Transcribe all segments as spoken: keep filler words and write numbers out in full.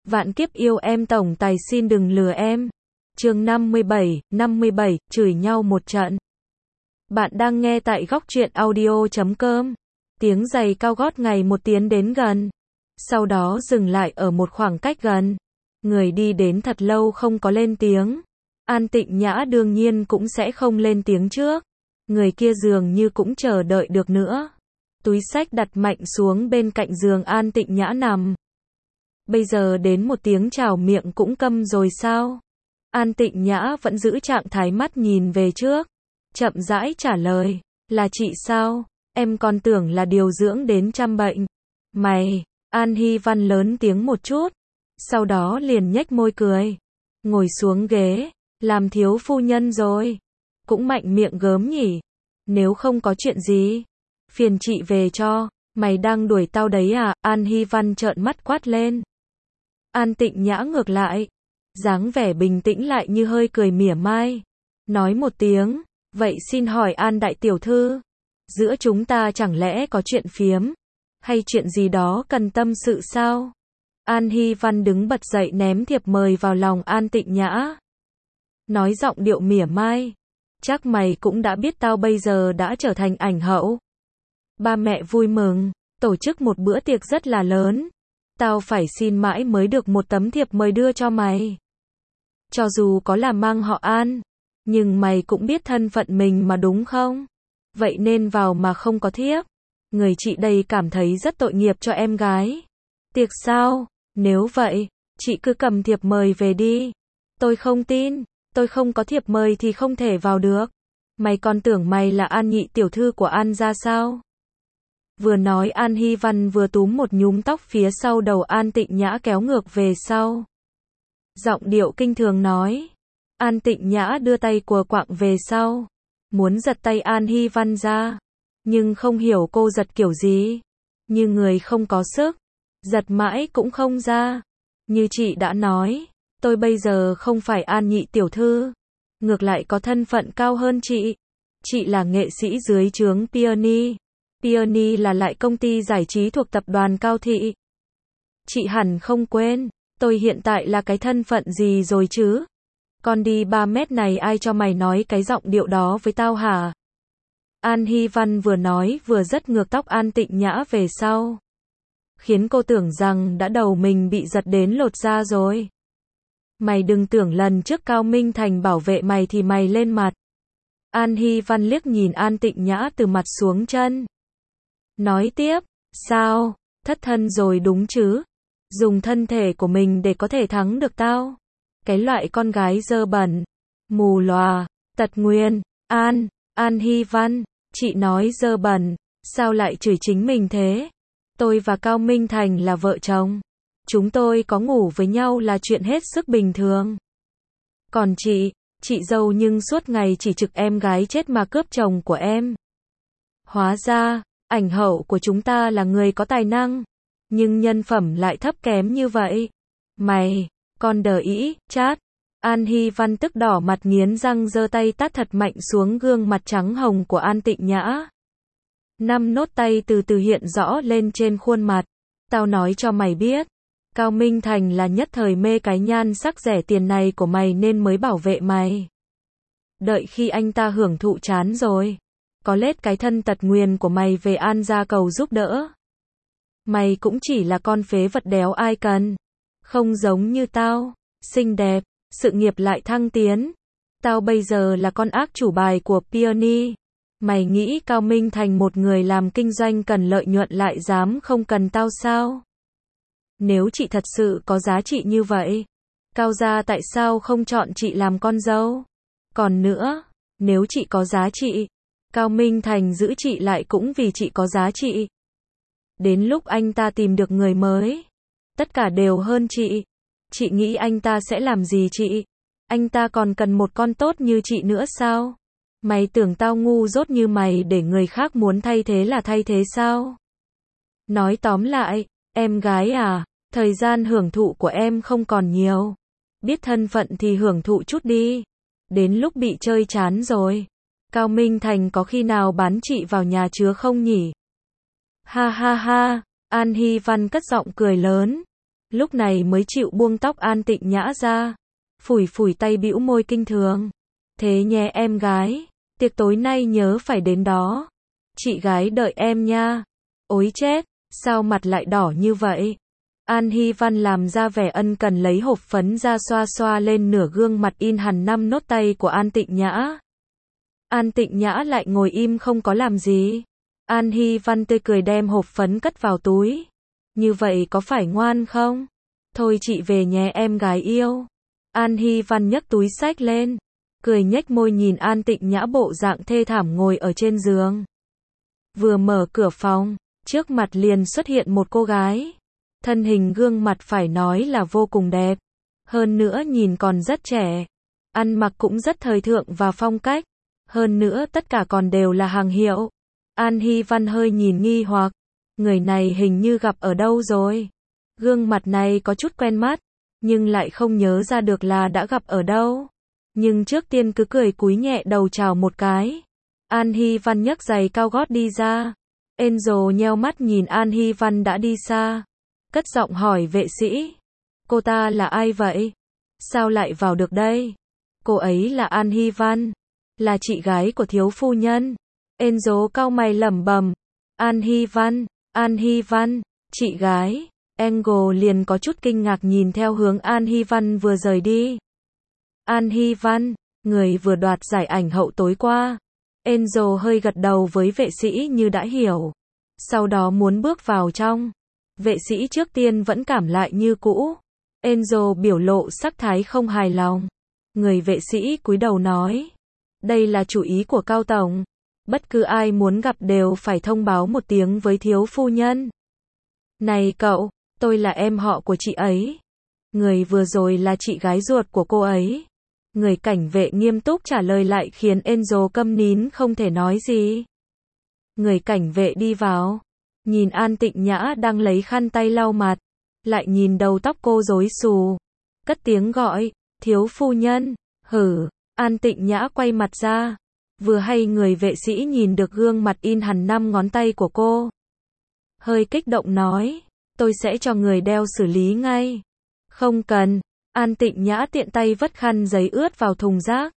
Vạn kiếp yêu em tổng tài xin đừng lừa em. Chương năm mươi bảy, năm mươi bảy, chửi nhau một trận. Bạn đang nghe tại góc truyện audio chấm com. Tiếng giày cao gót ngày một tiến đến gần. Sau đó dừng lại ở một khoảng cách gần. Người đi đến thật lâu không có lên tiếng. An Tịnh Nhã đương nhiên cũng sẽ không lên tiếng trước. Người kia dường như cũng chờ đợi được nữa. Túi xách đặt mạnh xuống bên cạnh giường An Tịnh Nhã nằm. Bây giờ đến một tiếng chào miệng cũng câm rồi sao? An Tịnh Nhã vẫn giữ trạng thái mắt nhìn về trước. Chậm rãi trả lời. Là chị sao? Em còn tưởng là điều dưỡng đến trăm bệnh. Mày, An Hy Văn lớn tiếng một chút. Sau đó liền nhếch môi cười. Ngồi xuống ghế. Làm thiếu phu nhân rồi. Cũng mạnh miệng gớm nhỉ. Nếu không có chuyện gì, phiền chị về cho. Mày đang đuổi tao đấy à? An Hy Văn trợn mắt quát lên. An Tịnh Nhã ngược lại. Dáng vẻ bình tĩnh lại như hơi cười mỉa mai. Nói một tiếng. Vậy xin hỏi An đại tiểu thư. Giữa chúng ta chẳng lẽ có chuyện phiếm? Hay chuyện gì đó cần tâm sự sao? An Hy Văn đứng bật dậy ném thiệp mời vào lòng An Tịnh Nhã. Nói giọng điệu mỉa mai. Chắc mày cũng đã biết tao bây giờ đã trở thành ảnh hậu. Ba mẹ vui mừng. Tổ chức một bữa tiệc rất là lớn. Tao phải xin mãi mới được một tấm thiệp mời đưa cho mày. Cho dù có là mang họ An. Nhưng mày cũng biết thân phận mình mà đúng không? Vậy nên vào mà không có thiếp. Người chị đây cảm thấy rất tội nghiệp cho em gái. Tiệc sao? Nếu vậy, chị cứ cầm thiệp mời về đi. Tôi không tin. Tôi không có thiệp mời thì không thể vào được. Mày còn tưởng mày là An nhị tiểu thư của An gia sao? Vừa nói An Hy Văn vừa túm một nhúm tóc phía sau đầu An Tịnh Nhã kéo ngược về sau. Giọng điệu kinh thường nói. An Tịnh Nhã đưa tay quờ quạng về sau. Muốn giật tay An Hy Văn ra. Nhưng không hiểu cô giật kiểu gì. Như người không có sức. Giật mãi cũng không ra. Như chị đã nói. Tôi bây giờ không phải An nhị tiểu thư. Ngược lại có thân phận cao hơn chị. Chị là nghệ sĩ dưới trướng Peony. Peony là lại công ty giải trí thuộc tập đoàn Cao Thị. Chị hẳn không quên. Tôi hiện tại là cái thân phận gì rồi chứ? Con đi ba mét này ai cho mày nói cái giọng điệu đó với tao hả? An Hy Văn vừa nói vừa dất ngược tóc An Tịnh Nhã về sau. Khiến cô tưởng rằng đã đầu mình bị giật đến lột da rồi. Mày đừng tưởng lần trước Cao Minh Thành bảo vệ mày thì mày lên mặt. An Hy Văn liếc nhìn An Tịnh Nhã từ mặt xuống chân. Nói tiếp, sao, thất thân rồi đúng chứ? Dùng thân thể của mình để có thể thắng được tao. Cái loại con gái dơ bẩn, mù lòa, tật nguyền, An, An Hy Văn, chị nói dơ bẩn, sao lại chửi chính mình thế? Tôi và Cao Minh Thành là vợ chồng. Chúng tôi có ngủ với nhau là chuyện hết sức bình thường. Còn chị, chị dâu nhưng suốt ngày chỉ trực em gái chết mà cướp chồng của em. Hóa ra, ảnh hậu của chúng ta là người có tài năng. Nhưng nhân phẩm lại thấp kém như vậy. Mày, con đờ ý, chát. An Hy Văn tức đỏ mặt nghiến răng giơ tay tát thật mạnh xuống gương mặt trắng hồng của An Tịnh Nhã. Năm nốt tay từ từ hiện rõ lên trên khuôn mặt. Tao nói cho mày biết. Cao Minh Thành là nhất thời mê cái nhan sắc rẻ tiền này của mày nên mới bảo vệ mày. Đợi khi anh ta hưởng thụ chán rồi. Có lết cái thân tật nguyền của mày về An gia cầu giúp đỡ. Mày cũng chỉ là con phế vật đéo ai cần. Không giống như tao. Xinh đẹp. Sự nghiệp lại thăng tiến. Tao bây giờ là con ác chủ bài của Peony. Mày nghĩ Cao Minh Thành một người làm kinh doanh cần lợi nhuận lại dám không cần tao sao? Nếu chị thật sự có giá trị như vậy, Cao gia tại sao không chọn chị làm con dâu? Còn nữa, nếu chị có giá trị, Cao Minh Thành giữ chị lại cũng vì chị có giá trị. Đến lúc anh ta tìm được người mới, tất cả đều hơn chị. Chị nghĩ anh ta sẽ làm gì chị? Anh ta còn cần một con tốt như chị nữa sao? Mày tưởng tao ngu dốt như mày để người khác muốn thay thế là thay thế sao? Nói tóm lại, em gái à, thời gian hưởng thụ của em không còn nhiều. Biết thân phận thì hưởng thụ chút đi. Đến lúc bị chơi chán rồi. Cao Minh Thành có khi nào bán chị vào nhà chứa không nhỉ? Ha ha ha, An Hy Văn cất giọng cười lớn. Lúc này mới chịu buông tóc An Tịnh Nhã ra, phủi phủi tay bĩu môi kinh thường. Thế nhé em gái, tiệc tối nay nhớ phải đến đó. Chị gái đợi em nha. Ối chết, sao mặt lại đỏ như vậy? An Hi Văn làm ra vẻ ân cần lấy hộp phấn ra xoa xoa lên nửa gương mặt in hằn năm nốt tay của An Tịnh Nhã. An Tịnh Nhã lại ngồi im không có làm gì. An Hi Văn tươi cười đem hộp phấn cất vào túi. Như vậy có phải ngoan không? Thôi chị về nhé em gái yêu. An Hi Văn nhấc túi xách lên, cười nhếch môi nhìn An Tịnh Nhã bộ dạng thê thảm ngồi ở trên giường. Vừa mở cửa phòng, trước mặt liền xuất hiện một cô gái. Thân hình gương mặt phải nói là vô cùng đẹp. Hơn nữa nhìn còn rất trẻ. Ăn mặc cũng rất thời thượng và phong cách. Hơn nữa tất cả còn đều là hàng hiệu. An Hi Văn hơi nhìn nghi hoặc. Người này hình như gặp ở đâu rồi. Gương mặt này có chút quen mắt. Nhưng lại không nhớ ra được là đã gặp ở đâu. Nhưng trước tiên cứ cười cúi nhẹ đầu chào một cái. An Hi Văn nhấc giày cao gót đi ra. Enzo nheo mắt nhìn An Hi Văn đã đi xa. Cất giọng hỏi vệ sĩ. Cô ta là ai vậy? Sao lại vào được đây? Cô ấy là An Hi Văn. Là chị gái của thiếu phu nhân. Enzo cau mày lẩm bẩm. An Hi Văn, An Hi Văn, chị gái. Enzo liền có chút kinh ngạc nhìn theo hướng An Hi Văn vừa rời đi. An Hi Văn, người vừa đoạt giải ảnh hậu tối qua. Enzo hơi gật đầu với vệ sĩ như đã hiểu. Sau đó muốn bước vào trong. Vệ sĩ trước tiên vẫn cảm lại như cũ. Enzo biểu lộ sắc thái không hài lòng. Người vệ sĩ cúi đầu nói. Đây là chủ ý của Cao Tổng. Bất cứ ai muốn gặp đều phải thông báo một tiếng với thiếu phu nhân. Này cậu, tôi là em họ của chị ấy. Người vừa rồi là chị gái ruột của cô ấy. Người cảnh vệ nghiêm túc trả lời lại khiến Enzo câm nín không thể nói gì. Người cảnh vệ đi vào. Nhìn An Tịnh Nhã đang lấy khăn tay lau mặt. Lại nhìn đầu tóc cô rối xù. Cất tiếng gọi. Thiếu phu nhân. Hử. An Tịnh Nhã quay mặt ra. Vừa hay người vệ sĩ nhìn được gương mặt in hằn năm ngón tay của cô. Hơi kích động nói. Tôi sẽ cho người đeo xử lý ngay. Không cần. An Tịnh Nhã tiện tay vất khăn giấy ướt vào thùng rác.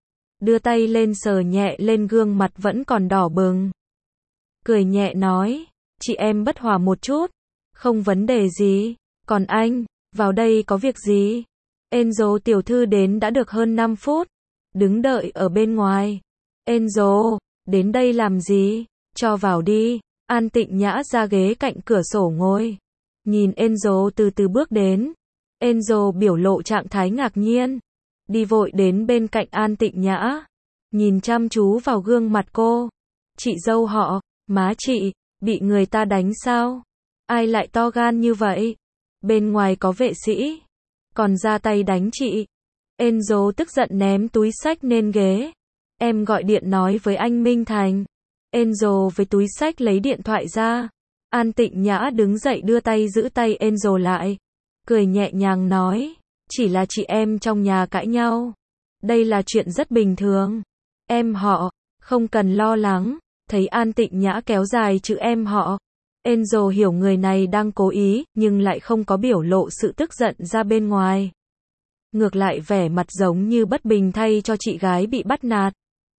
Đưa tay lên sờ nhẹ lên gương mặt vẫn còn đỏ bừng. Cười nhẹ nói. Chị em bất hòa một chút. Không vấn đề gì. Còn anh, vào đây có việc gì? Enzo tiểu thư đến đã được hơn năm phút. Đứng đợi ở bên ngoài. Enzo, đến đây làm gì? Cho vào đi. An Tịnh Nhã ra ghế cạnh cửa sổ ngồi. Nhìn Enzo từ từ bước đến. Enzo biểu lộ trạng thái ngạc nhiên. Đi vội đến bên cạnh An Tịnh Nhã. Nhìn chăm chú vào gương mặt cô. Chị dâu họ, má chị, bị người ta đánh sao? Ai lại to gan như vậy? Bên ngoài có vệ sĩ. Còn ra tay đánh chị. Enzo tức giận ném túi xách lên ghế. Em gọi điện nói với anh Minh Thành. Enzo với túi xách lấy điện thoại ra. An Tịnh Nhã đứng dậy đưa tay giữ tay Enzo lại. Cười nhẹ nhàng nói. Chỉ là chị em trong nhà cãi nhau. Đây là chuyện rất bình thường. Em họ, không cần lo lắng. Thấy An Tịnh Nhã kéo dài chữ em họ. Enzo hiểu người này đang cố ý, nhưng lại không có biểu lộ sự tức giận ra bên ngoài. Ngược lại vẻ mặt giống như bất bình thay cho chị gái bị bắt nạt.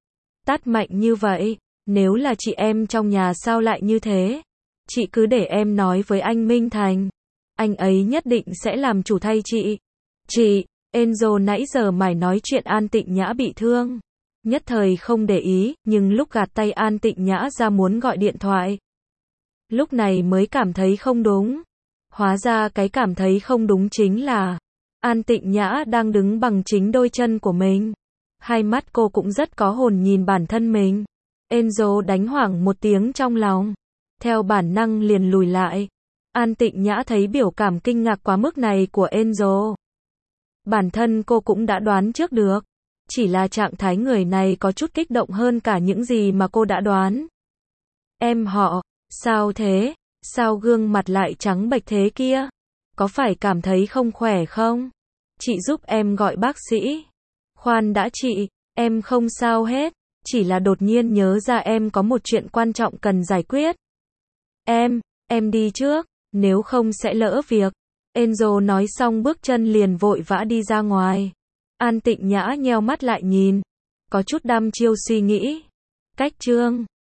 Tát mạnh như vậy, nếu là chị em trong nhà sao lại như thế? Chị cứ để em nói với anh Minh Thành. Anh ấy nhất định sẽ làm chủ thay chị. Chị, Enzo nãy giờ mải nói chuyện An Tịnh Nhã bị thương. Nhất thời không để ý, nhưng lúc gạt tay An Tịnh Nhã ra muốn gọi điện thoại. Lúc này mới cảm thấy không đúng. Hóa ra cái cảm thấy không đúng chính là An Tịnh Nhã đang đứng bằng chính đôi chân của mình. Hai mắt cô cũng rất có hồn nhìn bản thân mình. Enzo đánh hoảng một tiếng trong lòng. Theo bản năng liền lùi lại. An Tịnh Nhã thấy biểu cảm kinh ngạc quá mức này của Enzo. Bản thân cô cũng đã đoán trước được. Chỉ là trạng thái người này có chút kích động hơn cả những gì mà cô đã đoán. Em họ, sao thế? Sao gương mặt lại trắng bệch thế kia? Có phải cảm thấy không khỏe không? Chị giúp em gọi bác sĩ. Khoan đã chị, em không sao hết. Chỉ là đột nhiên nhớ ra em có một chuyện quan trọng cần giải quyết. Em, em đi trước, nếu không sẽ lỡ việc. Enzo nói xong bước chân liền vội vã đi ra ngoài. An Tịnh Nhã nheo mắt lại nhìn. Có chút đăm chiêu suy nghĩ. Cách chương